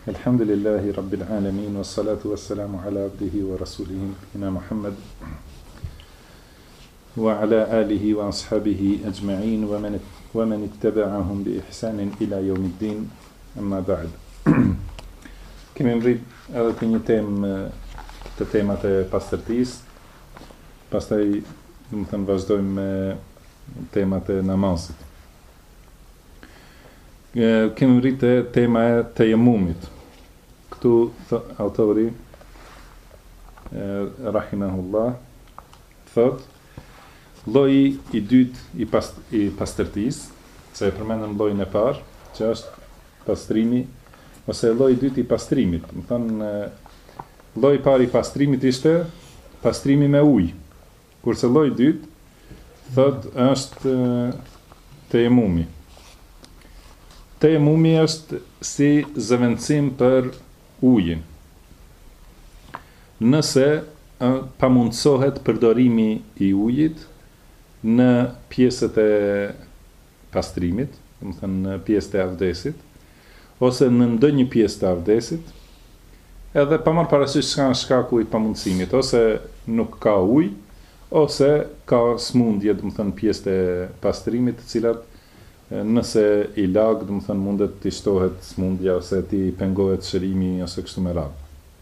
Alhamdulillahi Rabbil Alamin, wassalatu wassalamu ala abdihi wa rasulihi nabiyina Muhammad wa ala alihi wa ashabihi ajma'in wa man ittaba'ahum bi ihsanin ila yawmiddin, amma ba'd. Kemi mbrit edhe të një temë të temat e pastërtisë, pastaj vazhdojmë me temat e namazit. Kemi mbrit të tema e tejemmumit. Këtu autori rahimahullah thot lloji i dytë i pastërtisë, se e përmendëm llojin e parë, që është pastrimi ose lloji i dytë i pastrimit. Do të thonë lloji i parë i pastrimit ishte pastrimi me ujë, kurse lloji i dytë thot është tejemmumi. Tejemmumi është si zëvendësim për ujin. Nëse pamundsohet përdorimi i ujit në pjesët e pastrimit, do të thënë në pjesët e avdesit, ose në ndonjë pjesë të avdesit, edhe pa marrë parasysh çka është shkaku i pamundësimit, ose nuk ka ujë, ose ka smundje, do të thënë pjesët e pastrimit, të cilat nëse i lag, do të thënë mundet të shtohet smundja ose të pengohet shërimi ose kështu me radhë.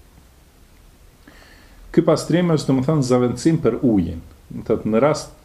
Ky pastrim është, do të thënë, zavendësim për ujin. Do të thotë në rast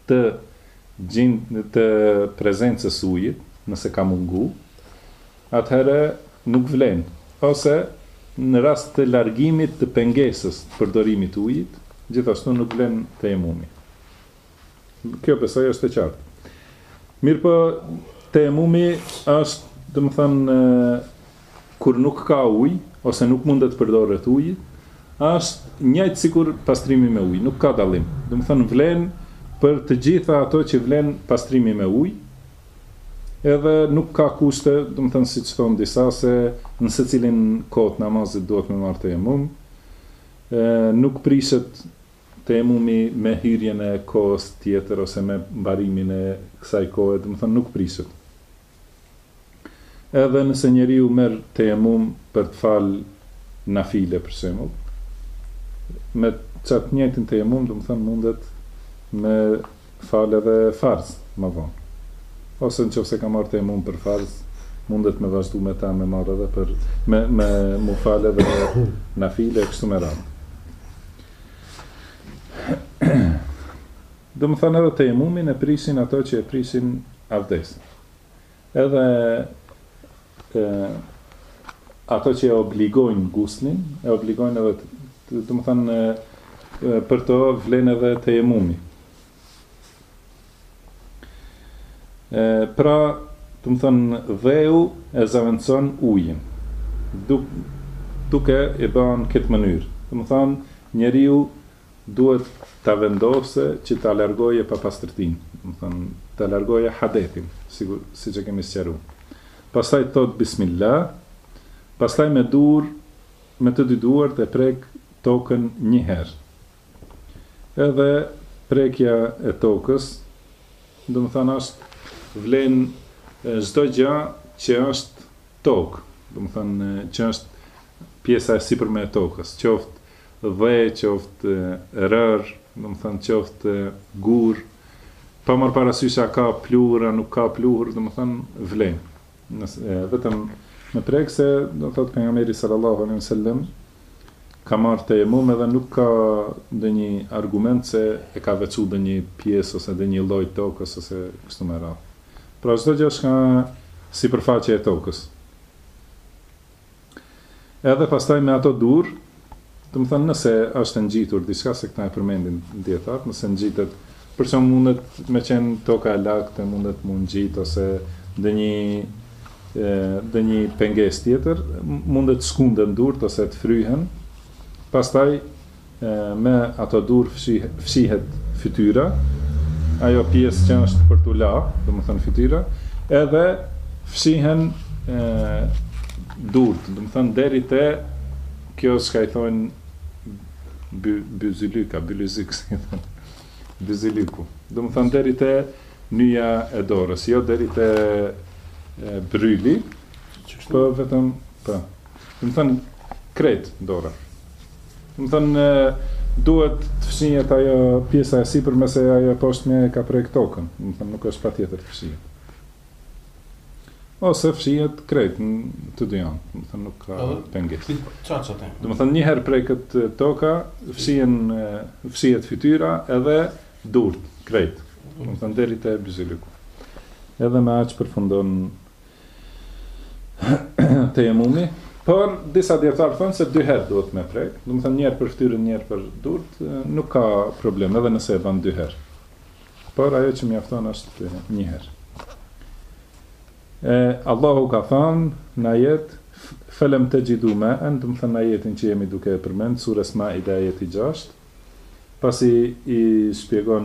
të prezencës ujit, nëse ka mungu, atëherë nuk vlen, ose në rast të largimit të pengesës të përdorimit të ujit, gjithashtu nuk vlen tejemmumi. Kjo besoj është e qartë. Mirë po, tejemmumi është, do të thënë, kur nuk ka ujë, ose nuk mundet përdoret ujë, është njëjtë sikur pastrimi me ujë, nuk ka dallim. Do të thënë, vlen për të gjitha ato që vlen pastrimi me ujë, edhe nuk ka kushte, do të thënë, siç thonë disa, se në secilin kohë të namazit duhet me marrë tejemmum, nuk prishet tejemmumi me hyrjen e kohës tjetër ose me mbarimin e kësaj kohe, do të thënë nuk prishet. Edhe nëse njeriu merr tejemmum për të falë nafile për shembull, me çat njëjtin tejemmum, do të thënë mundet me falë edhe farz më vonë. Ose nëse ka marrë tejemmum për farz, mundet me vazhdu me ta me marrë edhe për me mu falë edhe nafile kështu me radhë. Do më thënë edhe tejemmumin e prishin ato që e prishin avdesin. Edhe ato që e obligojnë guslin, e obligojnë edhe, do më thënë, për to vlen edhe tejemmumi. Pra, do më thënë, dheu e zavendëson ujin, duke e bën këtë mënyrë. Do më thënë, njeriu duhet ta vendose që ta largoje papastërtinë, do të thënë ta largoje hadethin, siç e kemi sqaruar. Pastaj thot bismillah, pastaj me të dy duart e prek tokën një herë. Edhe prekja e tokës, do të thënë është vlen çdo gjë që është tokë, do të thënë që është pjesa e sipërme e tokës, qoftë dhe, qoftë rër, do të thënë qoftë gur, pa marrë parasysh a ka pluhur, a nuk ka pluhur, do të thënë vlen. Vetëm me prek se, do të thotë pejgamberi sallallahu alaihi wasallam ka marrë tejemmum edhe nuk ka ndonjë argument se e ka veçuar ndonjë pjesë ose ndonjë lloj tokës ose kështu me radhë. Pra çdo gjë që ka sipërfaqe e tokës. Edhe pastaj me ato dur, do të thënë nëse është ngjitur diçka, se këta e përmendin dietar, nëse ngjitet, për shembull mundet me qenë toka e lagtë, mundet mu ngjit ose ndonjë pengesë tjetër, mundet shkunden durt ose të fryhen. Pastaj me ato dur fshihet fytyra, ajo pjesë që është për t'u la, do të thënë fytyra, edhe fshihen durt, do të thënë deri te kjo s'ka i thonë byzylyka, byzylyku. Do më thënë deri te nyja e dorës, jo deri te bryli, po vetëm, po. Do të thënë krejt dora. Do të thënë duhet të fshihet ajo pjesa e sipër mëse ajo poshtme ka prek tokën. Do të thënë nuk është patjetër të fshihet. Ose fshihet krejt në të dy janë, do të thënë nuk ka pengesë. Do të thënë një herë preket toka, fshihet fytyra edhe durt krejt. Do të thënë deri te byziliku. Edhe me aq përfundon tejemumi, por disa dietarë thonë se dy herë duhet me prek. Do të thënë një herë për fytyrën, një herë për durt, nuk ka problem edhe nëse e bën dy herë. Por ajo që mjafton është një herë. Allahu ka thënë në ajet felem tajidu ma'an, do të thënë ajetin që jemi duke e përmend surës Maida ajeti 6, pasi i shpjegon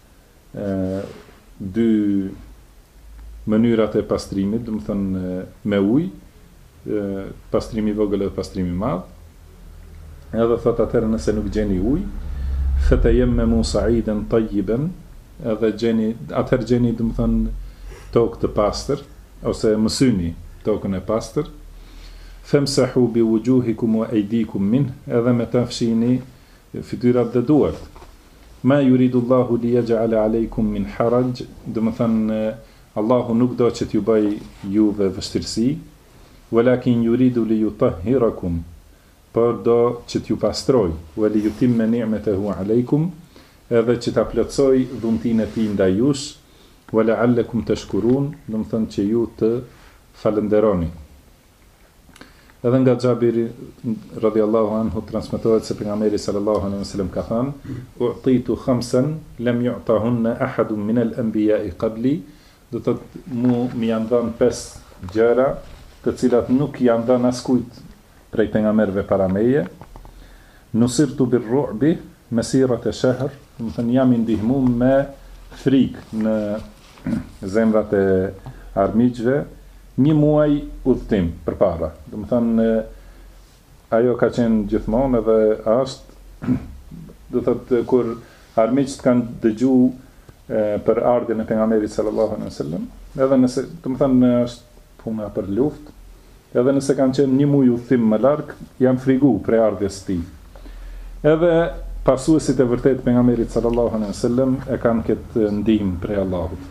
dy mënyrat e pastrimit, do të thënë me ujë, pastrimi i vogël dhe pastrimi i madh. Edhe thot atëherë nëse nuk gjeni ujë, fatayammamu sa'idan tayyiban, edhe atëherë gjeni do të thënë tokë të pastër ose mësyni tokën e pastër, famsahu bi wujuhikum wa aydikum min, edhe me ta fshini fytyrat dhe duart. Ma yuridu Allahu li yaj'ala alaykum min haraj, do të thënë Allahu nuk do që t'ju bëj juve vështirësi, walakin yuridu li yutahhirakum, por do që t'ju pastroj, wa li yutimma ni'matahu alaykum, edhe që ta plotësoj dhuntinë e tij ndaj jush, wa la'allakum tashkurun, do të thënë që ju të falënderoni. Edhe nga Xhabiri radhiyallahu anhu transmetohet se pejgamberi sallallahu alaihi wasallam ka thënë: "U'titu khamsan lam yu'tahunna ahadun min al-anbiya'i qabli", do të thotë më janë dhënë 5 gjëra, të cilat nuk janë dhënë askujt prej pejgamberëve para meje. Nusirtu bir-ru'bi masirata shahr, do të thënë jam i ndihmuar me frikë në zemrat e armiqve, një muaj udhtim përpara. Do të thënë ajo ka qenë gjithmonë edhe është, do të thotë kur armiqt kanë dëgjuar për ardhin e pejgamberit sallallahu alaihi wasallam, edhe nëse do të thënë është puna për luftë, edhe nëse kanë qenë një muaj udhtim më larg, janë friguar për ardhjes së tij. Edhe pasuesit e vërtet pejgamberit sallallahu alaihi wasallam e kanë këtë ndihmë prej Allahut.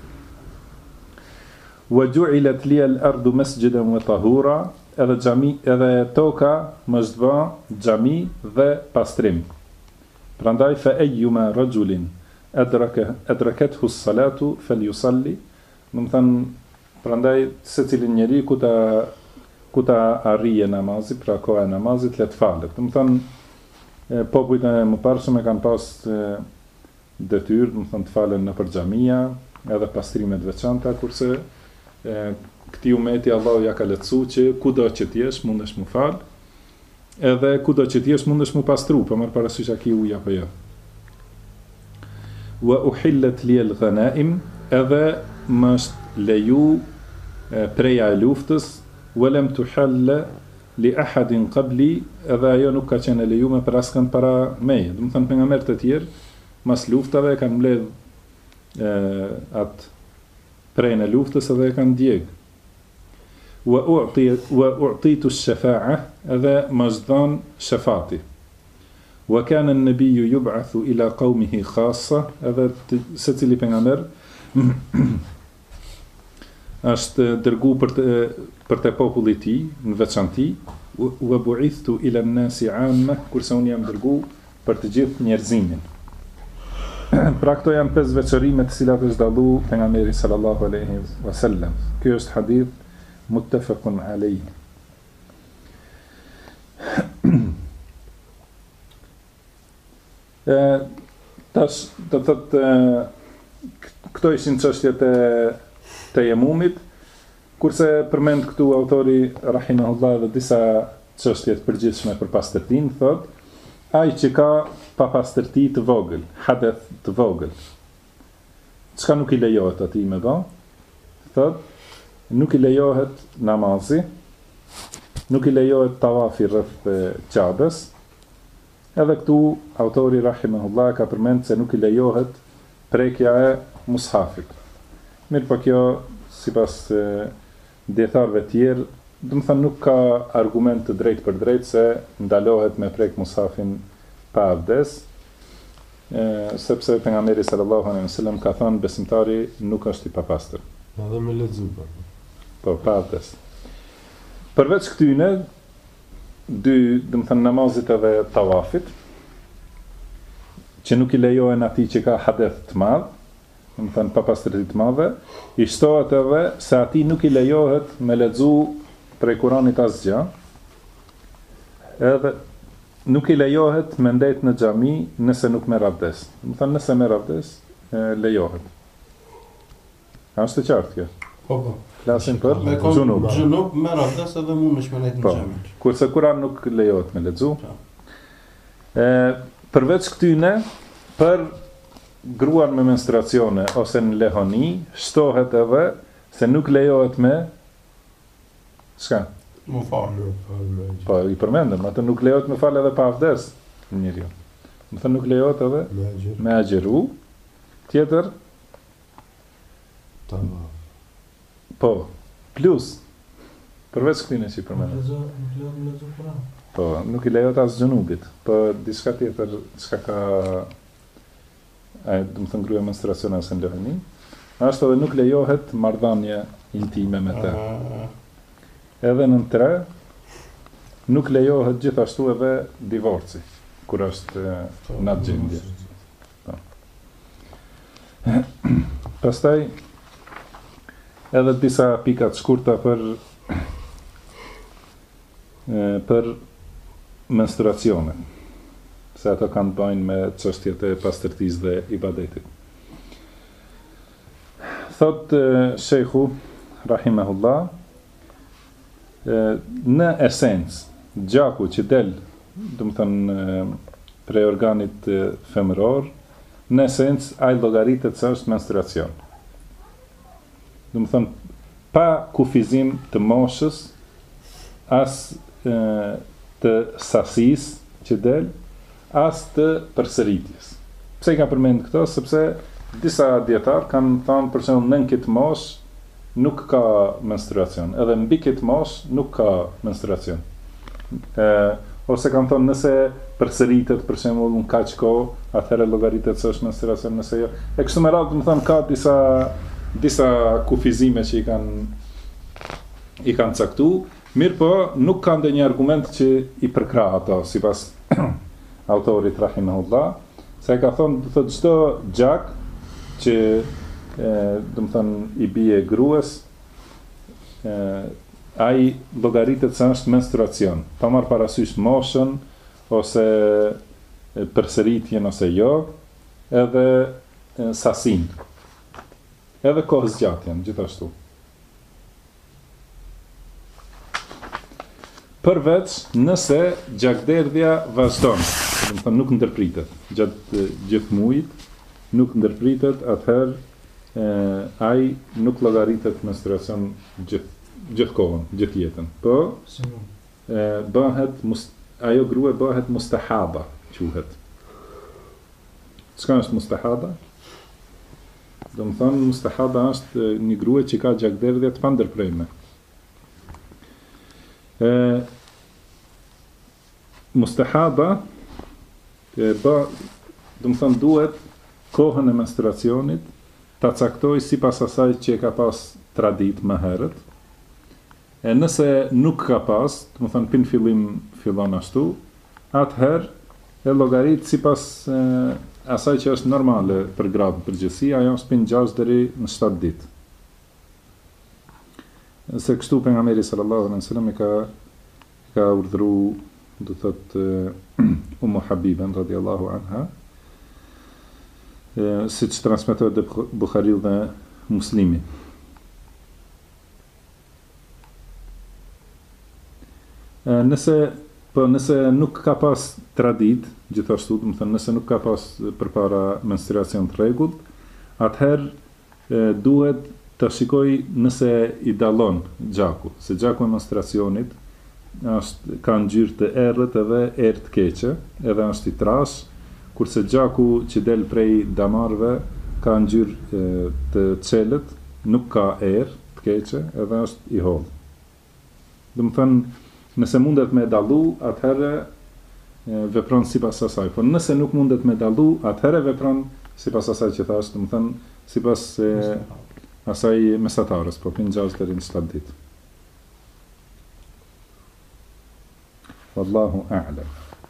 Wa ju'ilat li al-ardu masjidan wa tahura, edhe toka më është bë xhami dhe pastrim. Prandaj fa ayyuma rajulin adrakathu as-salatu falyusalli, do të thënë prandaj secilin njeri ku ta arrije namazi, pra koha e namazit, le të falet. Do të thënë popujt e mëparshëm e kanë pas detyrë, do të thënë të falen nëpër xhamia, edhe pastrimet veçanta, kurse këtij umeti Allahu ja ka lehtësuar që kudo që t'jesh mundesh mu fal, edhe kudo që t'jesh mundesh mu pastru, pa marrë parasysh a ki ujë apo jo. Wa uhillat li al-ghanaim, edhe më është leju preja e luftës, wa lam tuhalla li ahadin qabli, edhe ajo nuk ka qenë e lejuar për askënd para meje. Do të thënë pejgamberët e tjerë mas luftave kanë mbledh atë prejnë e luftës edhe e kanë djeg. Wa u'titu ash-shafa'a, edhe më është dhënë shafati. Wa kana an-nabiyyu yub'athu ila qaumihi khassa, edhe secili pejgamber është dërguar për te populli i tij në veçanti. Wa bu'ithtu ila an-nasi 'amma, kurse unë jam dërguar për të gjithë njerëzimin. Pra këto janë 5 veçorime të cilat është dallu pejgamberi sallallahu alaihi wasallam. Ky është hadith muttafaqun alayh. Tash do të thotë këto ishin çështjet e tejemumit, kurse përmend këtu autori rahimahullah dhe disa çështje të përgjithshme për pastërtinë, thotë ai që ka papastërti të vogël, hadeth të vogël, çka nuk i lejohet atij me bë? Thotë nuk i lejohet namazi, nuk i lejohet tawafi rreth Ka'bes. Edhe këtu autori rahimahullah ka përmend se nuk i lejohet prekja e mushafit. Mirë, po kjo sipas dietarëve tjerë do të thënë nuk ka argument të drejtë për drejtë se ndalohet me prek mushafin pa abdes, sepse pejgamberi sallallahu alaihi wasallam ka thënë besimtari nuk është i papastër. Edhe me lexu. Po, pa abdes. Përveç këtyne, dy, do të thënë namazit edhe tawafit, që nuk i lejohen atij që ka hadeth të madh, do të thënë papastërti të madhe, i shtohet edhe se atij nuk i lejohet me lexu prej Kuranit asgjë, edhe nuk i lejohet me ndet në xhami nëse nuk merr abdes. Do të thënë nëse merr abdes, lejohet. A është e qartë kjo? Po. Flasim për xhunub. Xhunub merr abdes edhe mund të shmelet në xhami. Kurse Kurani nuk lejohet me lexu. Përveç këtyne, për gruan me menstruacione ose në lehoni, shtohet edhe se nuk lejohet me çka? Më falë. Po, i përmendëm, atë nuk lejohet me falë edhe pa abdes njeriu. Do të thënë nuk lejohet edhe me agjeru. Tjetër, po, plus përveç këtyne që i përmendëm. Po, nuk i lejohet as xhunubit, po diçka tjetër, çka ka do të thënë gruaja menstruacione ose në lehoni, ashtu edhe nuk lejohet marrëdhënie intime me të. Edhe në 3 nuk lejohet gjithashtu edhe divorci, kur është në atë gjendje. Pastaj edhe disa pika të shkurta për menstruacione, se ato kanë të bëjnë me çështjet e pastërtisë dhe ibadetit. Thot Sheikhu rahimahullah, në esencë, gjaku që del, do të thënë prej organit femëror, në esencë ai llogaritet se është menstruacion. Do të thënë pa kufizim të moshës, as të sasisë që del, as të përsëritjes. Pse i ka përmend këto? Sepse disa dietar kanë thënë për shembull nën këtë moshë nuk ka menstruacion, edhe mbi këtë moshë nuk ka menstruacion. Ose kanë thënë nëse përsëritet për shembull në kaq kohë, atëherë llogaritet se është menstruacion, nëse jo. E kështu me radhë, do të thënë ka disa kufizime që i kanë caktuar, mirë po nuk ka ndonjë argument që i përkrah ato, sipas autorit rahimahullah, se ka thonë të çdo gjak që do të thënë i bie gruas, ai llogaritet se është menstruacion, pa marrë parasysh moshën ose përsëritjen ose jo, edhe sasinë, edhe kohës gjatjen gjithashtu. Përveç nëse gjakderdhja vazhdon, do të thënë nuk ndërpritet gjatë gjithë muajit, nuk ndërpritet, atëherë ai nuk llogaritet menstruacion gjithë kohën, gjithë jetën. Po ajo grua bëhet mustahaba, quhet. Çka është mustahaba? Do të thënë mustahaba është një grua që ka gjakderdhje të pandërprerme. Mustahaba do të thënë duhet kohën e menstruacionit ta caktoj sipas asaj që e ka pas tradit më herët. E nëse nuk ka pas, do të thënë pin fillim fillon ashtu, atëherë e llogarit sipas asaj që është normale për gradë përgjithësi, ajo është pin 6 deri në 7 ditë. Se kështu pejgamberi sallallahu alaihi wasallam ka urdhëruar, do thotë Ummu Habiben radhiyallahu anha, siç transmetohet dhe Buhariu dhe Muslimi. Nëse nuk ka pas tradit, gjithashtu, do të thënë nëse nuk ka pas përpara menstruacion të rregullt, atëherë duhet të shikoj nëse i dallon gjaku, se gjaku e menstruacionit ka ngjyrë të errët edhe erë të keqe, edhe është i trash, kurse gjaku që del prej damarve ka ngjyrë të çelët, nuk ka erë të keqe, edhe është i hollë. Do të thënë, nëse mundet me dallu, atëherë vepron sipas asaj. Po nëse nuk mundet me dallu, atëherë vepron sipas asaj që thash, do të thënë, sipas asaj mesatarës, po pin 6 deri në 7 ditë. Wallahu a'lam.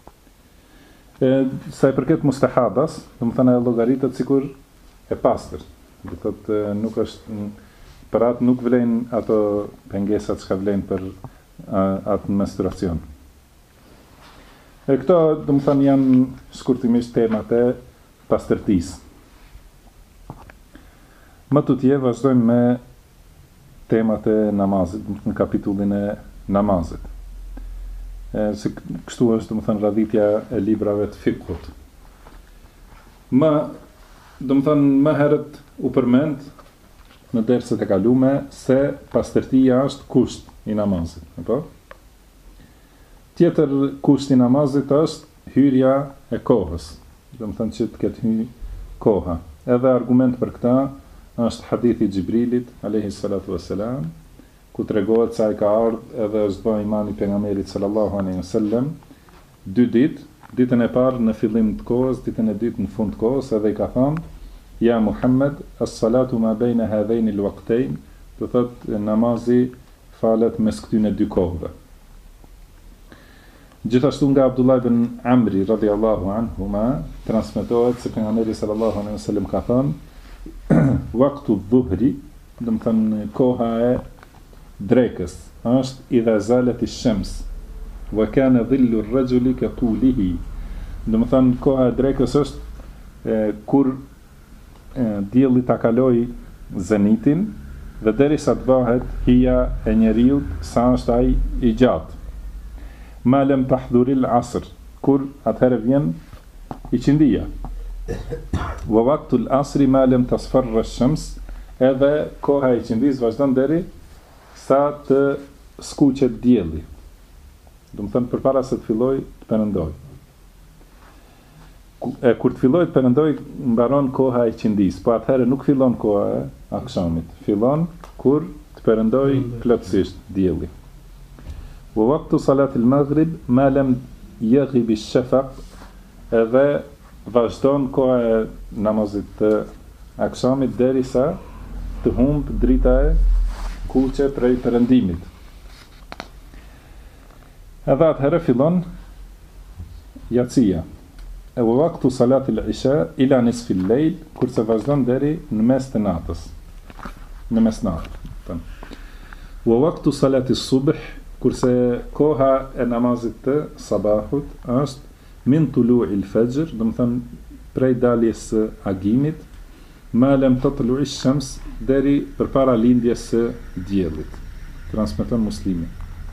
Sa i përket mustahadas, do të thënë ajo llogaritet sikur e pastër. Do thotë nuk është për atë nuk vlen ato pengesat që vlen për atë menstruacion. E këto, do të thënë, janë shkurtimisht temat e pastërtisë. Më tutje vazhdojmë me temat e namazit, në kapitullin e namazit. Se kështu është, do të thënë, radhitja e librave të fikut. Do të thënë, më herët u përmend në derset e kalume se pastërtia është kusht i namazit, apo? Tjetër kusht i namazit është hyrja e kohës, do të thënë që të ketë hyrë koha. Edhe argument për këta është hadithi Gjibrilit, alayhi salatu wassalam, ku tregohet se ai ka ardhur edhe është bërë imani pejgamberit sallallahu alaihi wasallam 2 ditë, ditën e parë në fillim të kohës, ditën e dytë në fund të kohës, edhe i ka thënë: "Ja Muhammed, as-salatu ma baina hadhaini al-waqtayn", do thotë namazi falet mes këtyre dy kohëve. Gjithashtu nga Abdullah ibn Amri radhiyallahu anhuma transmetohet se pejgamberi sallallahu alaihi wasallam ka thënë: "Waqtu dhuhri", do të thënë koha e drekës, është idha zalet ash-shams wa kana dhillu ar-rajuli ka tulihi. Do të thënë koha e drekës është kur dielli ta kaloj zenitin dhe derisa të bëhet hija e njeriut sa është ai i gjatë. Ma lem tahdhuril asr, kur atëherë vjen i qindia. Wa waqtul asri ma lem tasfarra ash-shams, edhe koha e qindis vazhdon deri sa të skuqet dielli. Do të thënë përpara se të fillojë të perëndojë. Kur të fillojë të perëndojë, mbaron koha e qindis, po atëherë nuk fillon koha e akşamit. Fillon kur të perëndojë plotësisht dielli. Wa waqtu salat al-maghrib ma lam yaghib ash-shafaq, edhe vazhdon koha e namazit të akşamit derisa të humb drita e kuqe prej perëndimit. Edhe atëherë fillon jacia. E wa waqtu salat al-isha ila nisfi al-layl, kurse vazhdon deri në mes të natës. Në mesnatë. Wa waqtu salat as-subh, kurse koha e namazit të sabahut është min tulu'i al-fajr, do të thënë prej daljes së agimit, ma lam tatlu'i ash-shams, deri përpara lindjes së diellit. Transmeton Muslimi.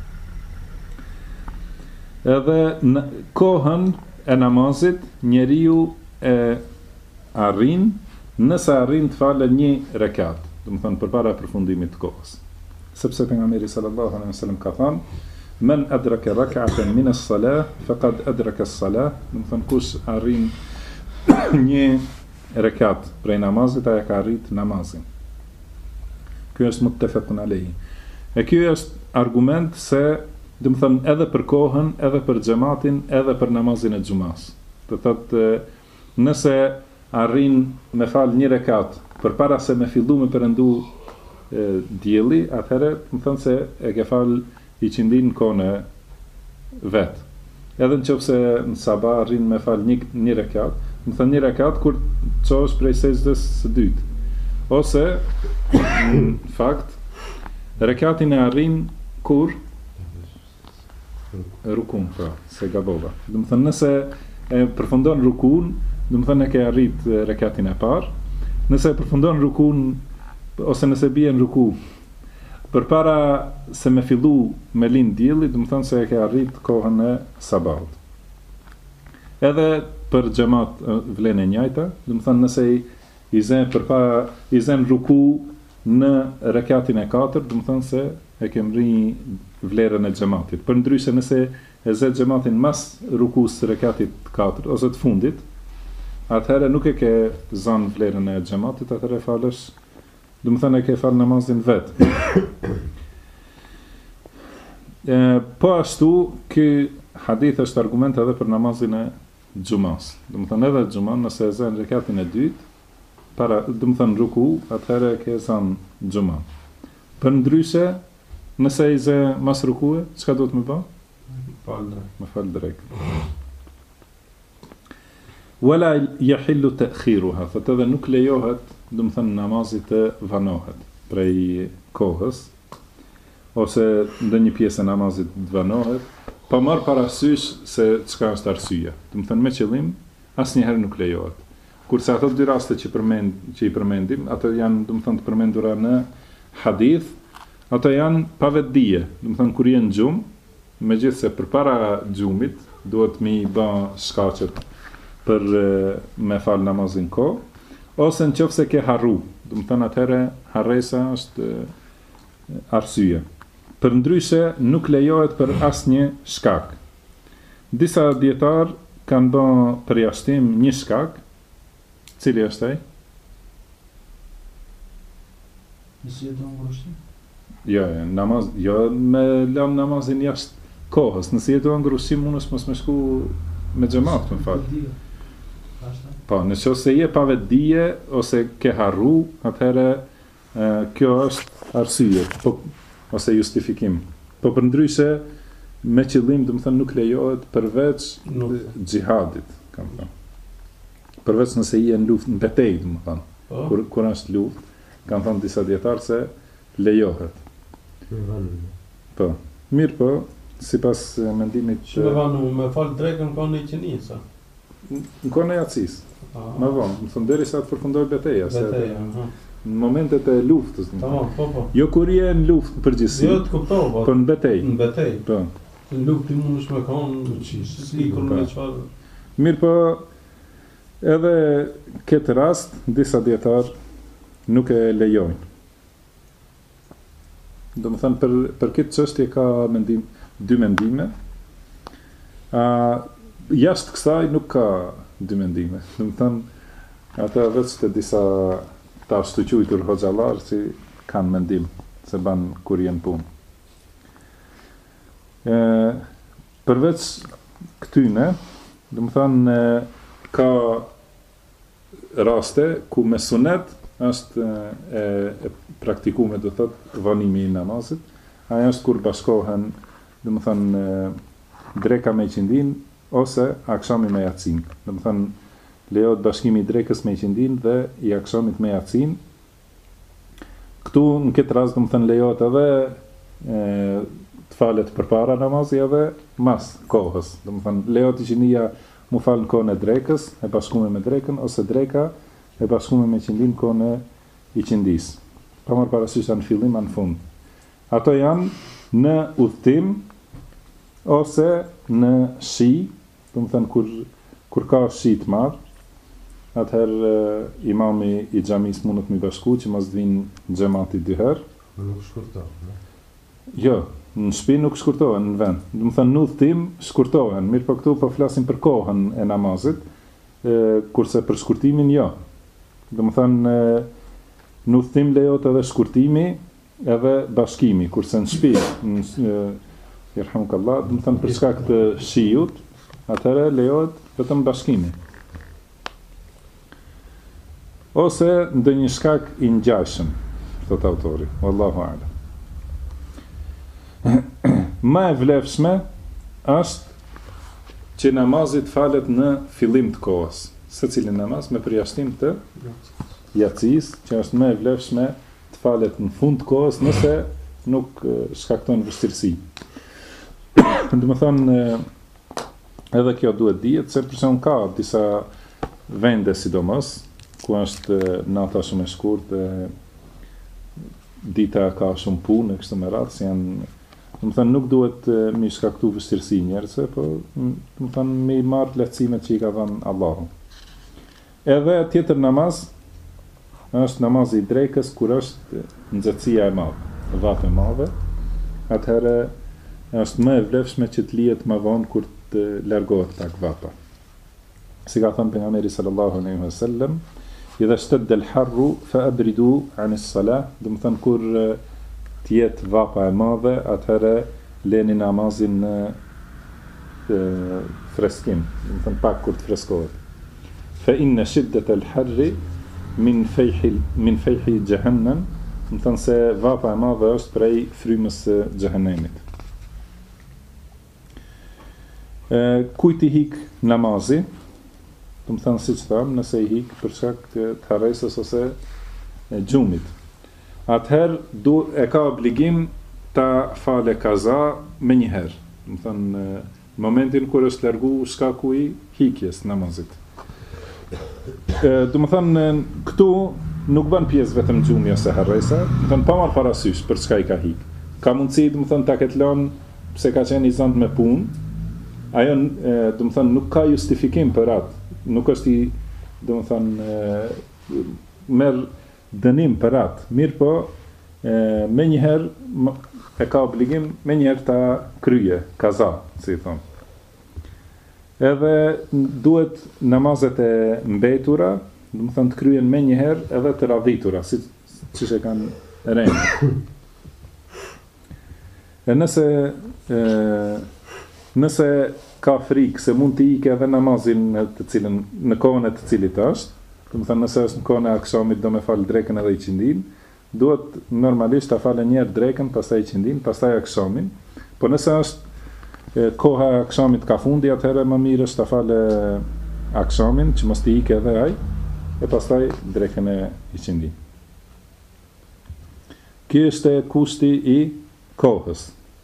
Edhe në kohën e namazit njeriu e arrin nëse arrin të falë një rekat, do të thënë përpara përfundimit të kohës. Sepse pejgamberi sallallahu alaihi wasallam ka thënë: "Men adraka rak'atan min as-salah faqad adraka as-salah", do të thënë kush arrin një rekat prej namazit, ai ka arrit namazin. Ky është muttafaqun alayhi. E ky është argument se, do të thënë, edhe për kohën, edhe për xhamatin, edhe për namazin e xumas. Do thotë, nëse arrin me fal një rekat përpara se me fillu me perëndu dielli, atëherë më thënë se e ke fal i qindin në kohën e vet. Edhe nëse në sabah arrin me fal një rekat, më thënë një rekat kur çosh prej sejdës së dytë. Ose në fakt rekatin e arrin kur rukun, pra, se gabova. Do të thënë nëse e përfundon rukun, do të thënë e ke arrit rekatin e parë. Nëse e përfundon rukun ose nëse bie në ruku përpara se me fillu me lind dielli, do të thënë se e ke arrit kohën e sabahut. Edhe për xhamat vlen e njëjta, do të thënë nëse i zën ruku në rekatin e 4, do të thënë se e ke mri vlerën e xhamatit. Përndryshe nëse e zë xhamatin mas rukus së rekatit 4 ose të fundit, atëherë nuk e ke zënë vlerën e xhamatit, atëherë falësh, do të thënë e ke fal namazin vet. Po ashtu, ky hadith është argument edhe për namazin e xhumas. Do të thënë edhe xhuman nëse e zën rekatin e dytë, para, do të thënë ruku, atëherë ke zën xhuman. Për ndryshe, nëse i zë mas rukue, çka duhet më bë? Me fal drejt. Wala yahillu ta'khiruha, thotë edhe nuk lejohet, do të thënë namazi të vanohet prej kohës, ose ndonjë pjesë e namazit të vanohet, pa marrë parasysh se çka është arsyeja. Do të thënë me qëllim, asnjëherë nuk lejohet. Kurse ato dy raste që i përmendim, ato janë, do të thënë, të përmendura në hadith, ato janë pa vetdije. Do të thënë kur je në xhum, megjithse përpara xhumit duhet mi bë shkaqet për me fal namazin kohë, ose nëse ke harru, do të thënë atëherë harresa është arsye. Për ndryshe nuk lejohet për asnjë shkak. Disa dietar kanë bërë përjashtim një shkak, cili është ai? Nëse do ngrushti? Jo, me lam namazin jashtë kohës. Nëse jeton ngrushtim, mundesh mos më shku me xhamat, më fal. Po, nëse je pa vetdije ose ke harru, atëherë kjo është arsye, ose justifikim. Po për ndryshe, me qëllim, do të thënë nuk lejohet përveç xhihadit, kam thënë. Përveç nëse je në luftë, në betejë, do të thënë. Kur është luftë, kanë thënë disa dietarë se lejohet. Po, mirë po, sipas mendimit që me vanu me fal drekën kanë që nisa. Në kohën e jacis. Më vonë, më thënë derisa të përfundoj betejë, në momentet e luftës. Tamam, po. Jo kur je në luftë përgjithësi. Jo të kuptova. Po në betejë. Në betejë. Po. Në luftë mundesh me kanë sikur me çfarë. Mirë po, edhe këtë rast disa dietar nuk e lejojnë. Do të thënë për këtë çështje ka dy mendime. Jashtë kësaj nuk ka dy mendime. Do të thënë ata vetë të disa ta shtuqujtur hoxhallar që kanë mendim se ban kur jenë punë. Përveç këtyne, do të thënë ka raste ku me sunet është e praktikuar, do thotë vanimi i namazit. Ajo është kur bashkohen, do të thënë dreka me qindin ose akşami me yatsin. Do të thënë lejohet bashkimi i drekës me qindin dhe i akşamit me yatsin. Këtu në këtë rast do të thënë lejohet edhe të falet përpara namazit edhe mas kohës. Do të thënë lejohet qindia mu fal në kohën e drekës, e bashkuar me drekën, ose dreka e bashkuar me qindin në kohën e qindis. Pa marrë parasysh në fillim anë fund. Ato janë në udhtim ose në shi, do të thënë kur ka shi të madh, atëherë imami i xhamis mundet me bashku që mos vinë xhamati dy herë. Nuk shkurtohen. Jo, në shtëpi nuk shkurtohen në vend. Do të thënë në udhtim shkurtohen, mirë po këtu po flasim për kohën e namazit, kurse për shkurtimin jo. Do të thënë në udhtim lejohet edhe shkurtimi edhe bashkimi, kurse në shtëpi, irhamukallah, do të thënë për shkak të shiut, atëherë lejohet vetëm bashkimi. Ose ndonjë shkak i ngjashëm, thot autori, wallahu a'lam. Më e vlefshme është që namazi të falet në fillim të kohës, secili namaz me përjashtim të jacis, që është më e vlefshme të falet në fund të kohës nëse nuk shkakton vështirësi. Do të thonë edhe kjo duhet dihet se për shembull ka disa vende sidomos ku është nata shumë e shkurtë, dita ka shumë punë kështu me radhë, si janë, do të thënë nuk duhet mi shkaktu vështirësi njerëzve, po do të thënë me marr lehtësimet që i ka dhënë Allahu. Edhe tjetër namaz është namazi i drekës kur është nxehtësia e madhe, vape e madhe, atëherë është më e vlefshme që të lihet më vonë kur të largohet pak vapa. Si ka thënë pejgamberi sallallahu alaihi wasallam, idha ishtadda al-harru fa abridu 'an as-salah, do të thënë kur të jetë vapa e madhe, atëherë leni namazin në freskim, do të thënë pak kur të freskohet. Fa inna shiddat al-harri min fejhi jahannam, do të thënë se vapa e madhe është prej frymës së xhehenemit. Kujt i hik namazi, do të thënë siç tham, nëse i hik për shkak të harresës ose gjumit, atëherë e ka obligim ta fale kaza me njëherë, do të thënë momentin kur është largu shkaku i hikjes namazit. Do të thënë këtu nuk bën pjesë vetëm gjumi ose harresa, do të thënë pa marr parasysh për çka i ka hik. Ka mundësi, do të thënë ta ketë lënë pse ka qenë i zënë me punë. Ajo, do të thënë nuk ka justifikim për atë. Nuk është i, do të thënë merr dënim për atë. Mirë po, me njëherë e ka obligim me njëherë ta krye, kaza, si i thonë. Edhe duhet namazet e mbetura, do të thënë të kryen me njëherë edhe të radhitura, si që e kanë rënë. E nëse ka frikë se mund të ikë edhe namazin në kohën e të cilit është, do të thënë nëse është në kohën e akşamit do me falë drekën edhe i qindin, duhet normalisht ta falë njerë drekën, pastaj i qindin, pastaj akşamin. Po nëse është koha e akşamit ka fundi, atëherë më mirë është ta falë akşamin, që mos të ikë edhe ai, e pastaj drekën e i qindin. Ky është kushti i kohës.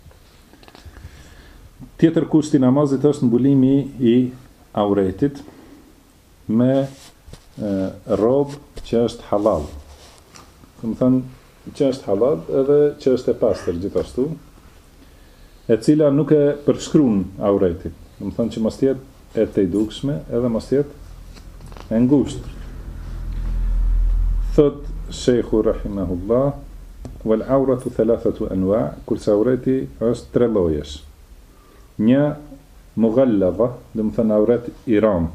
Tjetër kushti i namazit është mbulimi i auretit me robë që është halal. Do të thënë që është halal edhe që është e pastër gjithashtu, e cila nuk e përshkruan auretin. Do të thënë që mos jetë e tejdukshme edhe mos jetë e ngushtë. Thot Sheikhu rahimahullah, wal auratu thalathatu anwa, kurse aureti është 3 llojesh. Një mughalladha, do të thënë auret i ram.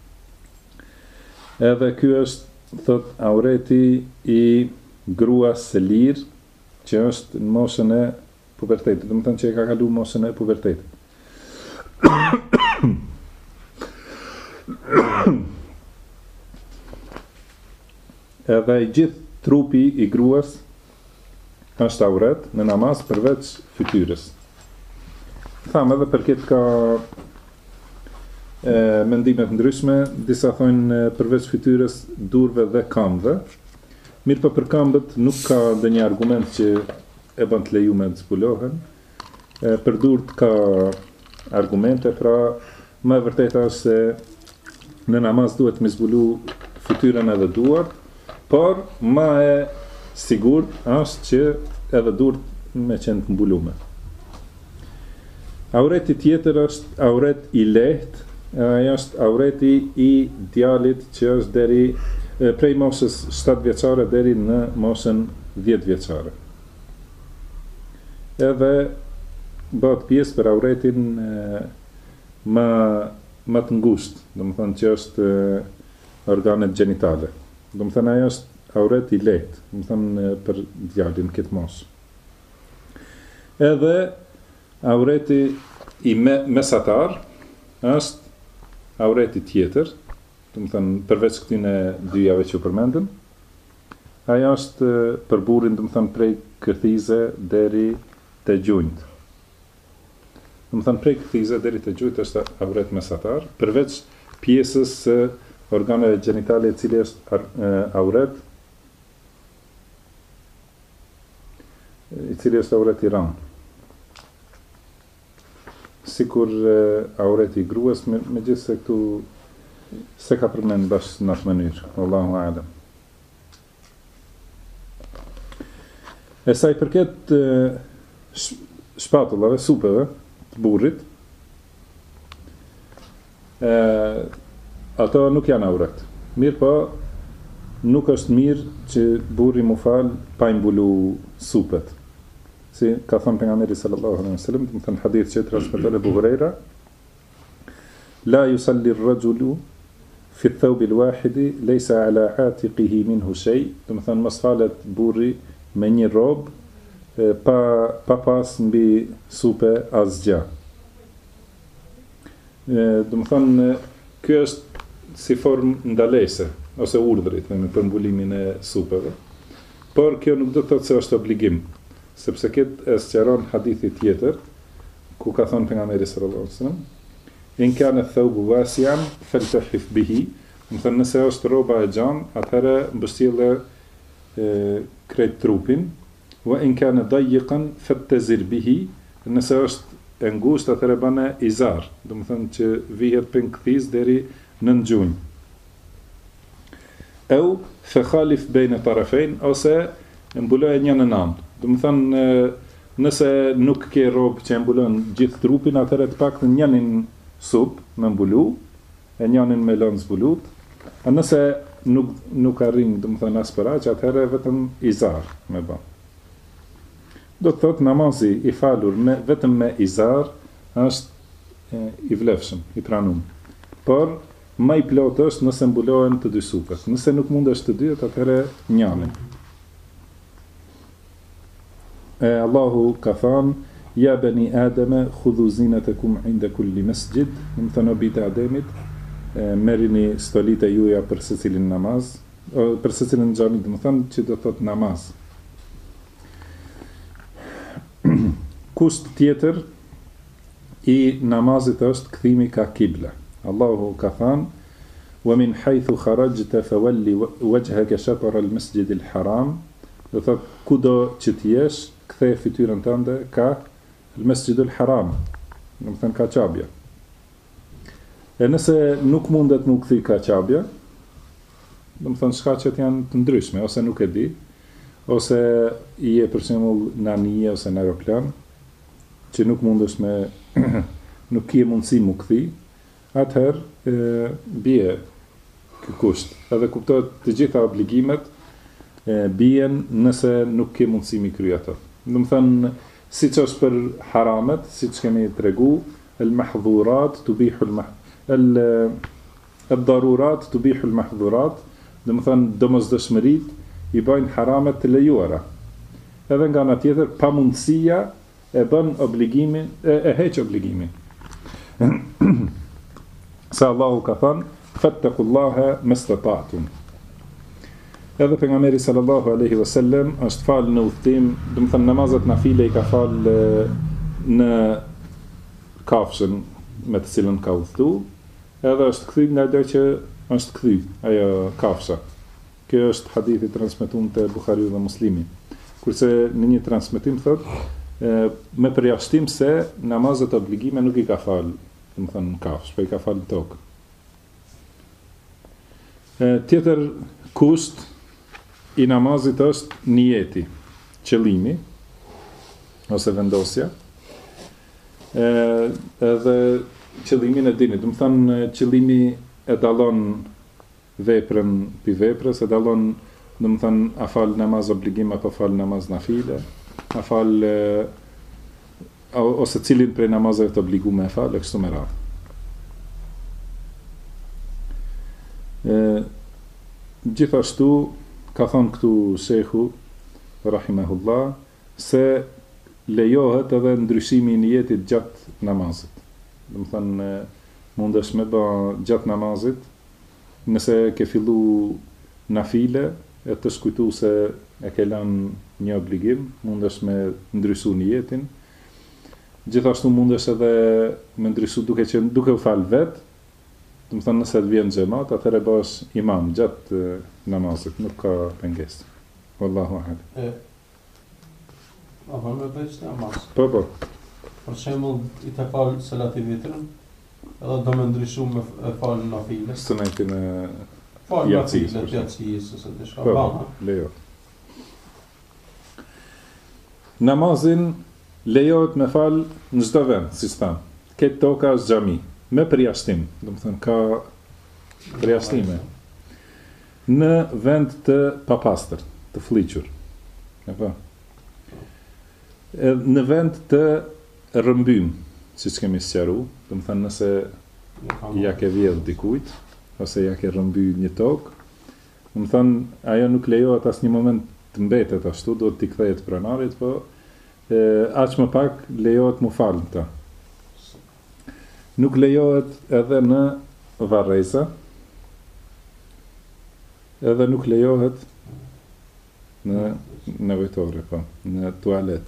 Edhe ky është, thot, aureti i gruas së lirë që është në moshën e pubertetit, do të thënë që e ka kaluar moshën e pubertetit. Edhe i gjithë trupi i gruas është auret në namaz përveç fytyrës. Thamë edhe për këtë ka mendimet ndryshme, disa thonë përveç fytyrës, durve dhe këmbëve. Mirë po për këmbët nuk ka ndonjë argument që e bën të lejuar të zbulohen. Për durt ka argumente, pra më e vërteta është se në namaz duhet me zbulu fytyrën edhe duart, por më e sigurt është që edhe durt me qenë të mbulume. Aureti tjetër është auret i lehtë, ajo është aureti i djalit që është deri prej moshës 7 vjeçare deri në moshën 10 vjeçare. Edhe bëhet pjesë për auretin më të ngushtë, do të thënë që është organet gjenitale. Do të thënë ajo është auret i lehtë, do të thënë për djalin këtë moshë. Edhe aureti i mesatar është aureti tjetër, do të thënë përveç këtyne dyjave që u përmendën. Ajo është për burrin, do të thënë prej këthize deri te gjunjt. Do të thënë prej këthize deri te gjunjt është auret mesatar, përveç pjesës së organeve gjenitale e cili është auret, i cili është auret i ranë. Sikur aureti i gruas, me gjithë se këtu se ka përmend bash në atë mënyrë. Allahu a'lam. E sa i përket shpatullave, supeve të burrit, ato nuk janë auret. Mirë po, nuk është mirë që burri mu falë pa i mbulu supet. Si ka thënë pejgamberi sallallahu alaihi wasallam, do të thënë hadith që transmeton Abu Huraira, la yusalli ar-rajulu fi ath-thawb al-wahid laysa ala atiqihi minhu shay, do të thënë mos falet burri me një rob pa pas mbi supe asgjë. Do të thonë, ky është si formë ndalese ose urdhri, themi, për mbulimin e supeve. Por kjo nuk do të thotë se është obligim, sepse këtë e sqaron hadithi tjetër, ku ka thënë pejgamberi sallallahu alajhi wasallam, in kana thawbu wasi'an faltahif bihi, do të thonë nëse është rroba e gjanë, atëherë mbështjellë krejt trupin, wa in kana dayiqan fattazir bihi, nëse është e ngushtë atëherë bëne izar, do të thonë që vihet pën kthis deri në gjunjë. Au fakhalif baina tarafein, ose mbuloje një në anë. Do të thonë, nëse nuk ke rrobë që mbulon gjithë trupin, atëherë të paktën njënin sup me mbulu, e njënin me lënë zbulut. A nëse nuk arrin, do të thonë as për aq, atëherë vetëm izar me bë. Do të thotë namazi i falur vetëm me izar është i vlefshëm, i pranuar. Por më i plotë është nëse mbulohen të dy supet. Nëse nuk mundesh të dy, atëherë njënin. Allahu ka thënë: "Ya bani Adama khudhu zinatakum 'inda kulli masjid", do të thonë bitë Ademit, merrini stolit e juaja për secilin namaz, për secilin xhami, do të thonë që do thotë namaz. Kusht tjetër i namazit është kthimi ka kibla. Allahu ka thënë: "Wa min haythu kharajta fawalli wajhaka shatr al-masjid al-haram", do thotë kudo që të jesh, kthej fytyrën tënde ka al-masjid al-haram, do të thënë ka Qabja. E nëse nuk mundet më kthej ka Qabja, do të thënë shkaqet janë të ndryshme, ose nuk e di, ose i je për shembull në anije ose në aeroplan, që nuk mundesh me nuk ke mundësi më kthej, atëherë bie ky kusht. Edhe kuptohet të gjitha obligimet bien nëse nuk ke mundësi mi kry ato. Do të thënë, siç është për haramet, siç kemi tregu, el-mahdhurat tubihu el-darurat tubihu el-mahdhurat, do të thënë domosdoshmërit i bëjnë haramet të lejuara. Edhe nga ana tjetër, pamundësia e bën obligimin, e heq obligimin. Sa Allahu ka thënë: "Fattaqullaha mastata'tum". Edhe pejgamberi sallallahu alaihi wasallam është falë në udhtim, do të thënë namazet nafile i ka falë në kafshën me të cilën ka udhëtu, edhe është kthy nga ajo që është kthy, ajo kafsha. Kjo është hadithi transmetuar te Buhariu dhe Muslimi. Kurse në një transmetim thotë me përjashtim se namazet obligime nuk i ka falë, do të thënë kafsh, po i ka falë tokë. Tjetër kusht i namazit është niyeti, qëllimi ose vendosja. Edhe qëllimin e dini, do të thënë qëllimi e dallon veprën pi veprës, e dallon, do të thënë a fal namaz obligim apo fal namaz nafile, a fal ose cilin prej namazeve të obliguar e fal, e kështu me radhë. Gjithashtu ka thonë këtu shehu rahimahullah se lejohet edhe ndryshimi i niyetit gjatë namazit. Do të thënë mundesh me bë gjatë namazit, nëse ke fillu nafile e të shkujtu se e ke lënë një obligim, mundesh me ndryshu niyetin. Gjithashtu mundesh edhe me ndryshu duke u fal vetë. Do të thënë nëse të vjen xhamat, atëherë bësh imam gjatë namazit, nuk ka pengesë. Wallahu a'lam. Apo me bëj namaz. Po. Për shembull, i të fal salat i vitrën, edhe do me ndryshu me fal nafile. Sunetin e fal nafile, yatsis ose diçka bana. Lejo. Namazin lejohet me fal në çdo vend, siç tham. Këtë toka është xhami, me përjashtim, do të thënë ka përjashtime. Në vend të papastër, të fliqur. Apo. Në vend të rrëmbym, siç kemi sqaruar, do të thënë nëse ja ke vjedh dikujt ose ja ke rrëmby një tokë, do të thënë ajo nuk lejohet asnjë moment të mbetet ashtu, duhet t'i kthehet pronarit, po aq më pak lejohet mu falë ta. Nuk lejohet edhe në varreza, edhe nuk lejohet në nevojtore, po, në tualet.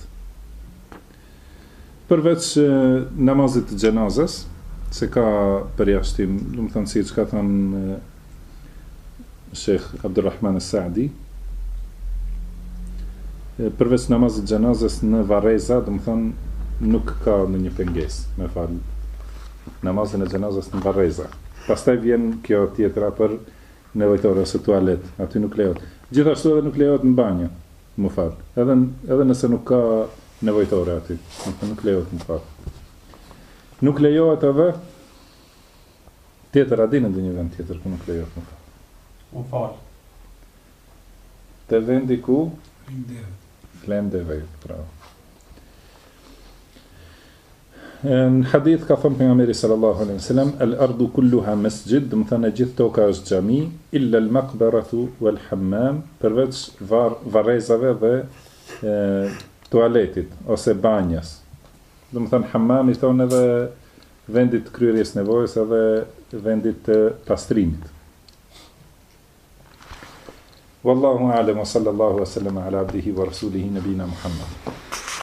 Përveç namazit të gjenazës, se ka përjashtim, do të thënë siç ka thënë Sheikh Abdulrahman As-Saadi, përveç namazit të gjenazës në varreza, do të thënë nuk ka ndonjë pengesë me fal namazin e gjenazës në varreza. Pastaj vjen kjo tjetra për nevojtore ose tualet, aty nuk lejohet. Gjithashtu edhe nuk lejohet në banjë, më fal. Edhe nëse nuk ka nevojtore aty, nuk lejohet më fal. Nuk lejohet edhe tjetër, a dinë ndonjë vend tjetër ku nuk lejohet më fal. Më fal. Te vendi ku flendeve, bravo. Në hadith ka thënë pejgamberi sallallahu alaihi wasallam, al-ardu kulluha masjid, do të thënë gjithë toka është xhami, illa al-maqbaratu wal-hammam, përveç varrezave dhe tualetit ose banjas. Do të thënë hammam i thonë edhe vendit të kryerjes nevojës edhe vendit të pastrimit. Wallahu a'lam wa sallallahu wa sallama ala abdihi wa rasulihi nabina Muhammad.